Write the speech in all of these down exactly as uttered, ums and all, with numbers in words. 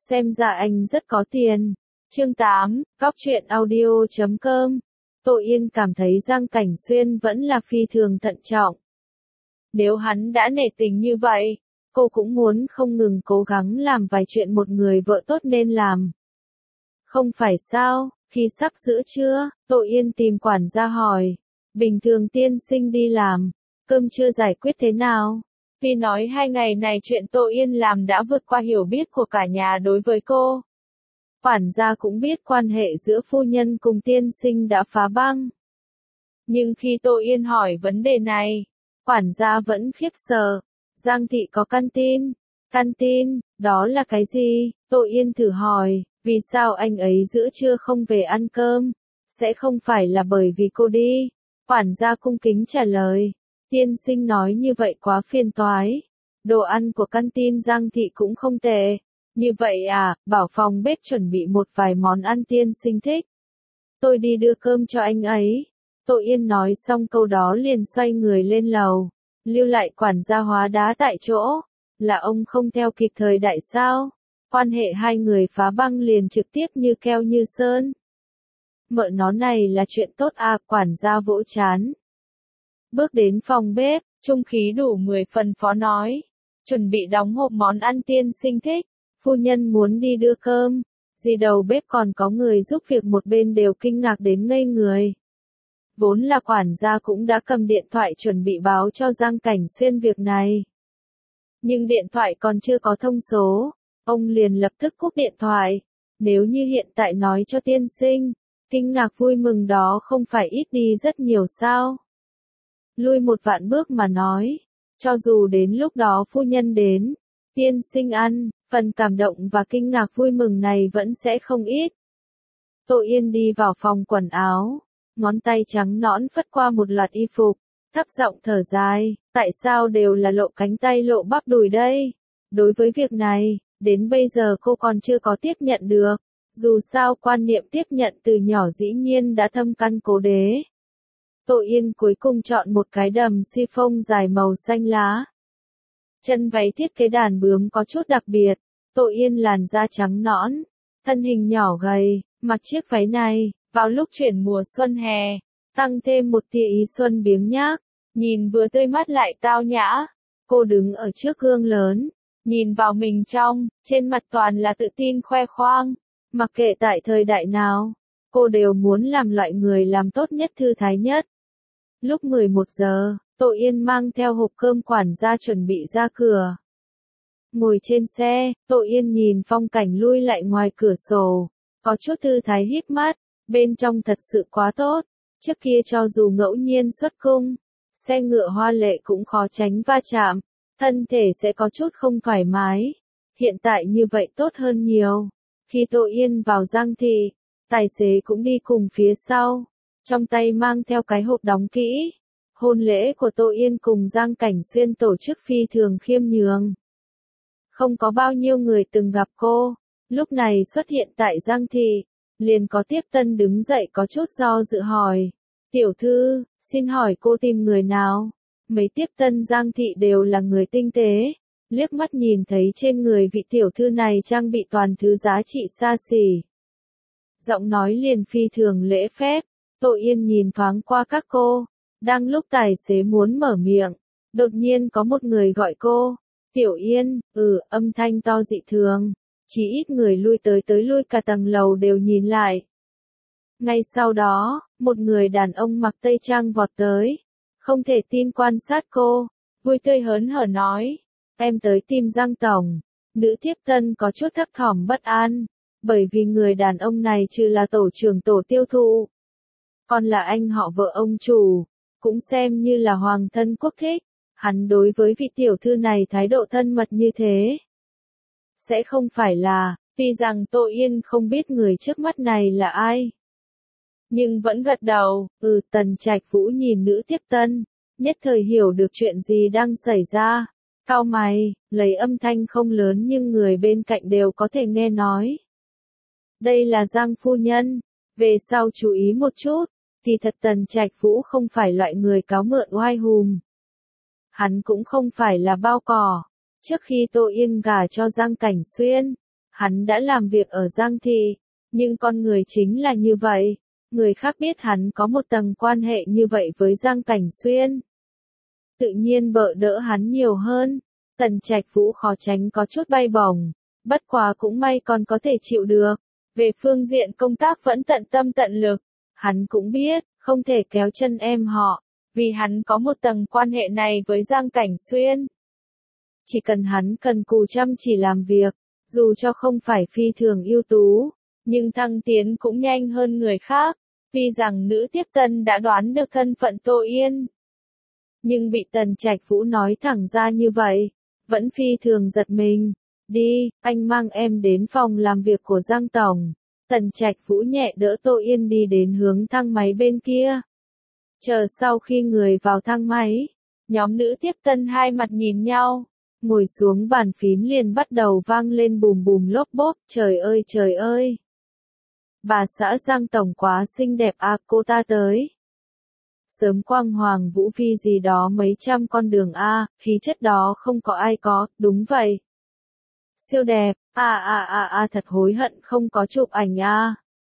xem ra anh rất có tiền. Chương tám, Góc truyện audio chấm com. Tô Yên cảm thấy Giang Cảnh Xuyên vẫn là phi thường thận trọng. Nếu hắn đã nể tình như vậy, cô cũng muốn không ngừng cố gắng làm vài chuyện một người vợ tốt nên làm. Không phải sao, khi sắp giữa trưa, Tô Yên tìm quản gia hỏi, bình thường tiên sinh đi làm, cơm trưa giải quyết thế nào? Vì nói hai ngày này chuyện Tô Yên làm đã vượt qua hiểu biết của cả nhà đối với cô. Quản gia cũng biết quan hệ giữa phu nhân cùng tiên sinh đã phá băng. Nhưng khi Tô Yên hỏi vấn đề này, quản gia vẫn khiếp sợ. Giang thị có căn tin. Căn tin, đó là cái gì? Tô Yên thử hỏi, vì sao anh ấy giữa trưa không về ăn cơm? Sẽ không phải là bởi vì cô đi. Quản gia cung kính trả lời, tiên sinh nói như vậy quá phiền toái. Đồ ăn của căn tin Giang thị cũng không tệ. Như vậy à, bảo phòng bếp chuẩn bị một vài món ăn tiên sinh thích. Tôi đi đưa cơm cho anh ấy. Tô Yên nói xong câu đó liền xoay người lên lầu, lưu lại quản gia hóa đá tại chỗ. Là ông không theo kịp thời đại sao? Quan hệ hai người phá băng liền trực tiếp như keo như sơn. Mợ nó này là chuyện tốt à, quản gia vỗ chán. Bước đến phòng bếp, trung khí đủ mười phần phó nói. Chuẩn bị đóng hộp món ăn tiên sinh thích. Phu nhân muốn đi đưa cơm. Dì đầu bếp còn có người giúp việc một bên đều kinh ngạc đến ngây người. Vốn là quản gia cũng đã cầm điện thoại chuẩn bị báo cho Giang Cảnh Xuyên việc này. Nhưng điện thoại còn chưa có thông số, ông liền lập tức cúp điện thoại. Nếu như hiện tại nói cho tiên sinh, kinh ngạc vui mừng đó không phải ít đi rất nhiều sao. Lui một vạn bước mà nói, cho dù đến lúc đó phu nhân đến, tiên sinh ăn, phần cảm động và kinh ngạc vui mừng này vẫn sẽ không ít. Tô Yên đi vào phòng quần áo, ngón tay trắng nõn phất qua một loạt y phục, thấp giọng thở dài, tại sao đều là lộ cánh tay lộ bắp đùi đây? Đối với việc này, đến bây giờ cô còn chưa có tiếp nhận được, dù sao quan niệm tiếp nhận từ nhỏ dĩ nhiên đã thâm căn cố đế. Tô Yên cuối cùng chọn một cái đầm chiffon dài màu xanh lá. Chân váy thiết kế đàn bướm có chút đặc biệt, Tô Yên làn da trắng nõn, thân hình nhỏ gầy, mặc chiếc váy này, vào lúc chuyển mùa xuân hè, tăng thêm một tia ý xuân biếng nhác, nhìn vừa tươi mát lại tao nhã. Cô đứng ở trước gương lớn, nhìn vào mình trong, trên mặt toàn là tự tin khoe khoang. Mặc kệ tại thời đại nào, cô đều muốn làm loại người làm tốt nhất thư thái nhất. Lúc mười một giờ, Tô Yên mang theo hộp cơm quản gia chuẩn bị ra cửa. Ngồi trên xe, Tô Yên nhìn phong cảnh lui lại ngoài cửa sổ, có chút thư thái híp mắt, bên trong thật sự quá tốt. Trước kia cho dù ngẫu nhiên xuất cung, xe ngựa hoa lệ cũng khó tránh va chạm, thân thể sẽ có chút không thoải mái. Hiện tại như vậy tốt hơn nhiều. Khi Tô Yên vào Giang thị, tài xế cũng đi cùng phía sau, trong tay mang theo cái hộp đóng kỹ. Hôn lễ của Tô Yên cùng Giang Cảnh Xuyên tổ chức phi thường khiêm nhường. Không có bao nhiêu người từng gặp cô, lúc này xuất hiện tại Giang thị, liền có tiếp tân đứng dậy có chút do dự hỏi. Tiểu thư, xin hỏi cô tìm người nào? Mấy tiếp tân Giang thị đều là người tinh tế, liếc mắt nhìn thấy trên người vị tiểu thư này trang bị toàn thứ giá trị xa xỉ. Giọng nói liền phi thường lễ phép. Tô Yên nhìn thoáng qua các cô, đang lúc tài xế muốn mở miệng, đột nhiên có một người gọi cô. Tiểu Yên, ừ, âm thanh to dị thường, chỉ ít người lui tới tới lui cả tầng lầu đều nhìn lại. Ngay sau đó, một người đàn ông mặc tây trang vọt tới, không thể tin quan sát cô, vui tươi hớn hở nói, em tới tìm Giang tổng. Nữ tiếp tân có chút thấp thỏm bất an, bởi vì người đàn ông này trừ là tổ trưởng tổ tiêu thụ, còn là anh họ vợ ông chủ, cũng xem như là hoàng thân quốc thích. Hắn đối với vị tiểu thư này thái độ thân mật như thế. Sẽ không phải là, tuy rằng Tô Yên không biết người trước mắt này là ai. Nhưng vẫn gật đầu, ừ. Tần Trạch Vũ nhìn nữ tiếp tân, nhất thời hiểu được chuyện gì đang xảy ra. Cau mày, lấy âm thanh không lớn nhưng người bên cạnh đều có thể nghe nói. Đây là Giang phu nhân, về sau chú ý một chút, kỳ thật Tần Trạch Vũ không phải loại người cáo mượn oai hùm. Hắn cũng không phải là bao cỏ. Trước khi Tô Yên gả cho Giang Cảnh Xuyên, Hắn đã làm việc ở Giang Thị, nhưng con người chính là như vậy. Người khác biết hắn có một tầng quan hệ như vậy với Giang Cảnh Xuyên. Tự nhiên bợ đỡ hắn nhiều hơn. Tần Trạch Vũ khó tránh có chút bay bổng. Bất quá cũng may còn có thể chịu được. Về phương diện công tác vẫn tận tâm tận lực. Hắn cũng biết, không thể kéo chân em họ. Vì hắn có một tầng quan hệ này với Giang Cảnh Xuyên. Chỉ cần hắn cần cù chăm chỉ làm việc, dù cho không phải phi thường ưu tú, nhưng thăng tiến cũng nhanh hơn người khác. Tuy rằng nữ tiếp tân đã đoán được thân phận Tô Yên, nhưng bị Tần Trạch Vũ nói thẳng ra như vậy, vẫn phi thường giật mình. Đi, anh mang em đến phòng làm việc của Giang Tổng. Tần Trạch Vũ nhẹ đỡ Tô Yên đi đến hướng thang máy bên kia. Chờ sau khi người vào thang máy, nhóm nữ tiếp tân hai mặt nhìn nhau, ngồi xuống bàn phím liền bắt đầu vang lên bùm bùm lốp bốp, trời ơi trời ơi. Bà xã Giang Tổng quá xinh đẹp à, cô ta tới. Sớm quang hoàng vũ phi gì đó mấy trăm con đường a, khí chất đó không có ai có, đúng vậy. Siêu đẹp, à à à à thật hối hận không có chụp ảnh a.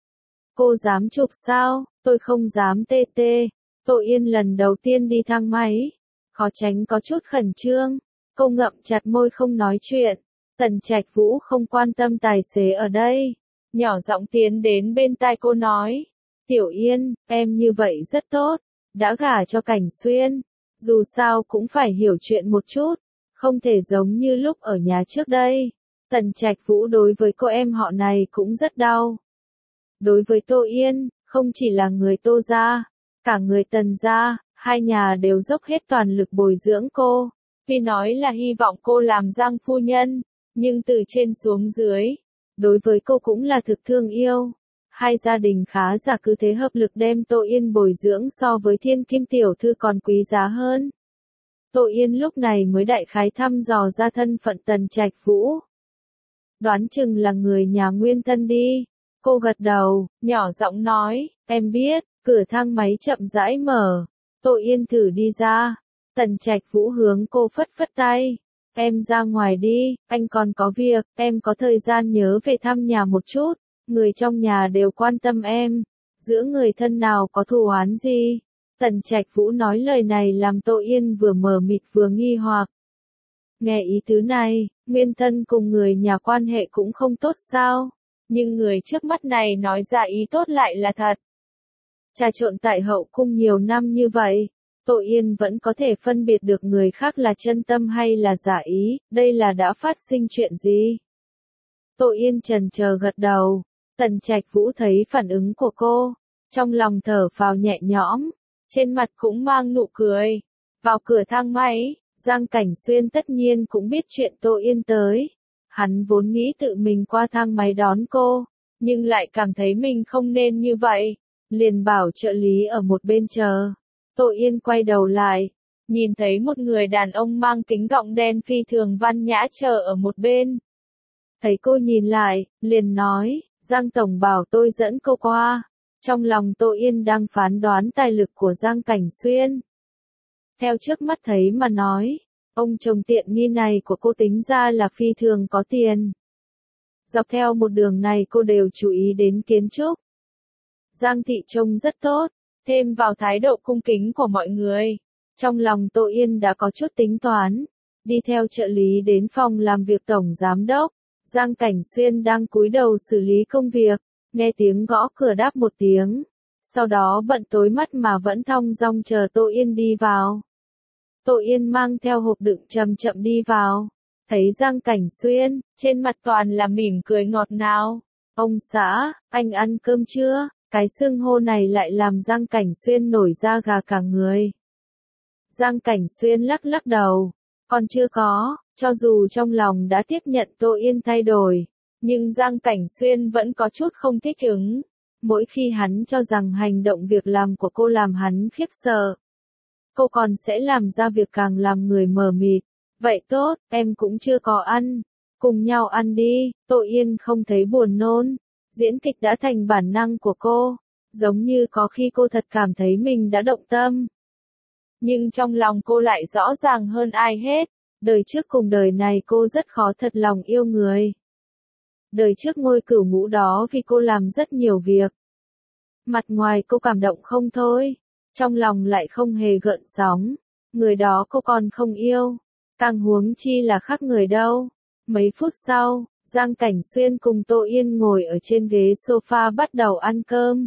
Cô dám chụp sao, tôi không dám tê tê. Tô Yên lần đầu tiên đi thang máy, khó tránh có chút khẩn trương. Cô ngậm chặt môi không nói chuyện. Tần Trạch Vũ không quan tâm tài xế ở đây. Nhỏ giọng tiến đến bên tai cô nói. Tiểu Yên, em như vậy rất tốt. Đã gả cho Cảnh Xuyên. Dù sao cũng phải hiểu chuyện một chút. Không thể giống như lúc ở nhà trước đây. Tần Trạch Vũ đối với cô em họ này cũng rất đau. Đối với Tô Yên, không chỉ là người Tô gia, cả người Tần gia, hai nhà đều dốc hết toàn lực bồi dưỡng cô. Tuy nói là hy vọng cô làm Giang phu nhân, nhưng từ trên xuống dưới, đối với cô cũng là thực thương yêu. Hai gia đình khá giả cứ thế hợp lực đem Tô Yên bồi dưỡng so với Thiên Kim tiểu thư còn quý giá hơn. Tô Yên lúc này mới đại khái thăm dò ra thân phận Tần Trạch Vũ. Đoán chừng là người nhà Nguyên Tân đi. Cô gật đầu, nhỏ giọng nói, em biết. Cửa thang máy chậm rãi mở. Tô Yên thử đi ra. Tần Trạch Vũ hướng cô phất phất tay. Em ra ngoài đi, anh còn có việc, em có thời gian nhớ về thăm nhà một chút. Người trong nhà đều quan tâm em. Giữa người thân nào có thù oán gì? Tần Trạch Vũ nói lời này làm Tô Yên vừa mờ mịt vừa nghi hoặc. Nghe ý tứ này, Nguyên Tân cùng người nhà quan hệ cũng không tốt sao? Nhưng người trước mắt này nói ra ý tốt lại là thật. Trà trộn tại hậu cung nhiều năm như vậy, Tô Yên vẫn có thể phân biệt được người khác là chân tâm hay là giả ý, đây là đã phát sinh chuyện gì? Tô Yên chần chờ gật đầu, Tần Trạch Vũ thấy phản ứng của cô, trong lòng thở phào nhẹ nhõm, trên mặt cũng mang nụ cười. Vào cửa thang máy, Giang Cảnh Xuyên tất nhiên cũng biết chuyện Tô Yên tới. Hắn vốn nghĩ tự mình qua thang máy đón cô, nhưng lại cảm thấy mình không nên như vậy. Liền bảo trợ lý ở một bên chờ. Tô Yên quay đầu lại, nhìn thấy một người đàn ông mang kính gọng đen phi thường văn nhã chờ ở một bên. Thấy cô nhìn lại, liền nói, Giang Tổng bảo tôi dẫn cô qua. Trong lòng Tô Yên đang phán đoán tài lực của Giang Cảnh Xuyên. Theo trước mắt thấy mà nói, ông chồng tiện nghi này của cô tính ra là phi thường có tiền. Dọc theo một đường này cô đều chú ý đến kiến trúc. Giang Thị trông rất tốt, thêm vào thái độ cung kính của mọi người. Trong lòng Tô Yên đã có chút tính toán. Đi theo trợ lý đến phòng làm việc tổng giám đốc. Giang Cảnh Xuyên đang cúi đầu xử lý công việc. Nghe tiếng gõ cửa đáp một tiếng. Sau đó bận tối mắt mà vẫn thong dong chờ Tô Yên đi vào. Tô Yên mang theo hộp đựng chậm chậm đi vào. Thấy Giang Cảnh Xuyên, trên mặt toàn là mỉm cười ngọt ngào. Ông xã, anh ăn cơm chưa? Cái xưng hô này lại làm Giang Cảnh Xuyên nổi da gà cả người. Giang Cảnh Xuyên lắc lắc đầu. Còn chưa có, cho dù trong lòng đã tiếp nhận Tô Yên thay đổi. Nhưng Giang Cảnh Xuyên vẫn có chút không thích ứng. Mỗi khi hắn cho rằng hành động việc làm của cô làm hắn khiếp sợ, cô còn sẽ làm ra việc càng làm người mờ mịt. Vậy tốt, em cũng chưa có ăn. Cùng nhau ăn đi. Tô Yên không thấy buồn nôn. Diễn kịch đã thành bản năng của cô. Giống như có khi cô thật cảm thấy mình đã động tâm. Nhưng trong lòng cô lại rõ ràng hơn ai hết. Đời trước cùng đời này cô rất khó thật lòng yêu người. đời trước ngôi cửu ngũ đó vì cô làm rất nhiều việc. Mặt ngoài cô cảm động không thôi, trong lòng lại không hề gợn sóng, người đó cô còn không yêu, càng huống chi là khác người đâu. Mấy phút sau, Giang Cảnh Xuyên cùng Tô Yên ngồi ở trên ghế sofa bắt đầu ăn cơm.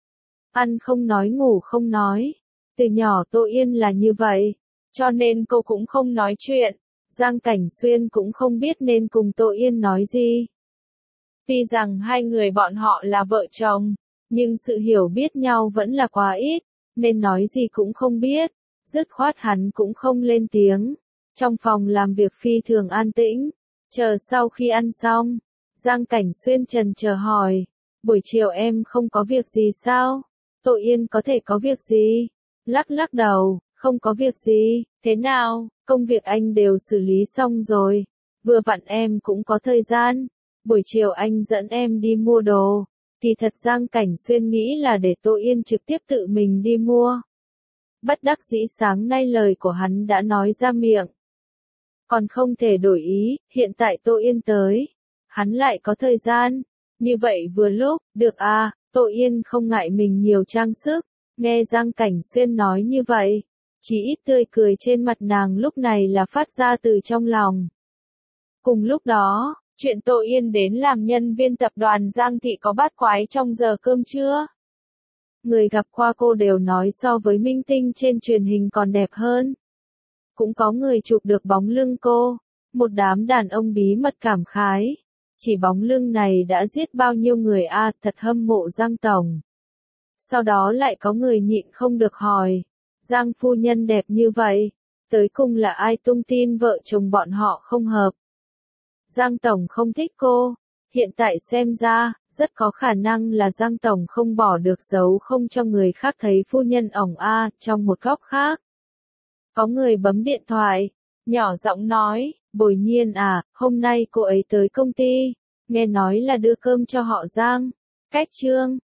Ăn không nói ngủ không nói, từ nhỏ Tô Yên là như vậy, cho nên cô cũng không nói chuyện, Giang Cảnh Xuyên cũng không biết nên cùng Tô Yên nói gì. Tuy rằng hai người bọn họ là vợ chồng, nhưng sự hiểu biết nhau vẫn là quá ít, nên nói gì cũng không biết, dứt khoát hắn cũng không lên tiếng. Trong phòng làm việc phi thường an tĩnh, chờ sau khi ăn xong, Giang Cảnh Xuyên trần chờ hỏi, buổi chiều em không có việc gì sao? Tô Yên có thể có việc gì? Lắc lắc đầu, không có việc gì, thế nào, công việc anh đều xử lý xong rồi, vừa vặn em cũng có thời gian, buổi chiều anh dẫn em đi mua đồ. Thì thật Giang Cảnh Xuyên nghĩ là để Tô Yên trực tiếp tự mình đi mua. Bất đắc dĩ sáng nay lời của hắn đã nói ra miệng. Còn không thể đổi ý, hiện tại Tô Yên tới. Hắn lại có thời gian. Như vậy vừa lúc, được à, Tô Yên không ngại mình nhiều trang sức. Nghe Giang Cảnh Xuyên nói như vậy, chỉ ít tươi cười trên mặt nàng lúc này là phát ra từ trong lòng. Cùng lúc đó, chuyện Tô Yên đến làm nhân viên tập đoàn Giang Thị có bát quái trong giờ cơm trưa. Người gặp qua cô đều nói so với minh tinh trên truyền hình còn đẹp hơn. Cũng có người chụp được bóng lưng cô, một đám đàn ông bí mật cảm khái. Chỉ bóng lưng này đã giết bao nhiêu người a à, thật hâm mộ Giang Tổng. Sau đó lại có người nhịn không được hỏi, Giang phu nhân đẹp như vậy, tới cùng là ai tung tin vợ chồng bọn họ không hợp. Giang Tổng không thích cô, hiện tại xem ra, rất có khả năng là Giang Tổng không bỏ được dấu không cho người khác thấy phu nhân ổng a trong một góc khác. Có người bấm điện thoại, nhỏ giọng nói, Bồi Nhiên à, hôm nay cô ấy tới công ty, nghe nói là đưa cơm cho họ Giang, cách Trương.